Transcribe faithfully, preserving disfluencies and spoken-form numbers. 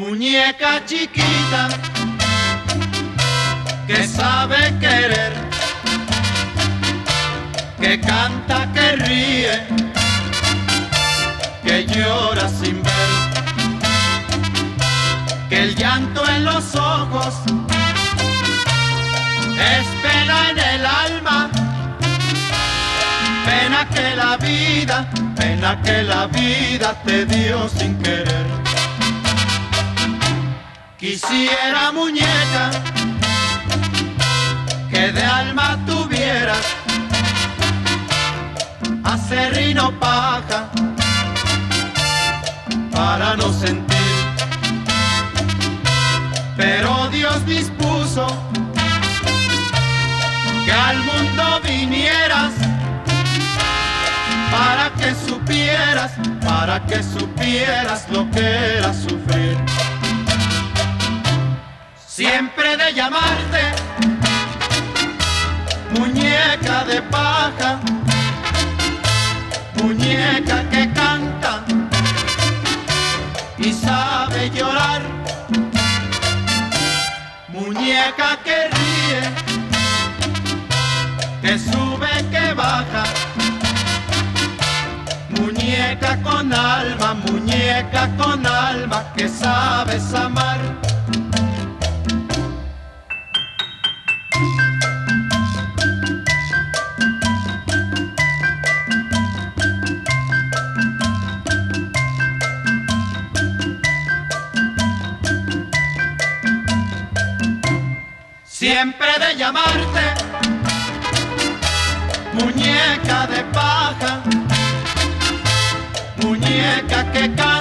Muñeca chiquita que sabe querer, que canta, que ríe, que llora sin ver, que el llanto en los ojos es pena en el alma, pena que la vida, pena que la vida te dio sin querer. Quisiera, muñeca, que de alma tuvieras acerrín o paja para no sentir, pero Dios dispuso que al mundo vinieras para que supieras, para que supieras lo que era sufrir. Siempre de llamarte muñeca de paja, muñeca que canta y sabe llorar, muñeca que ríe, que sube, que baja, muñeca con alma, muñeca con alma que sabes amar. Siempre de llamarte muñeca de paja, muñeca que canta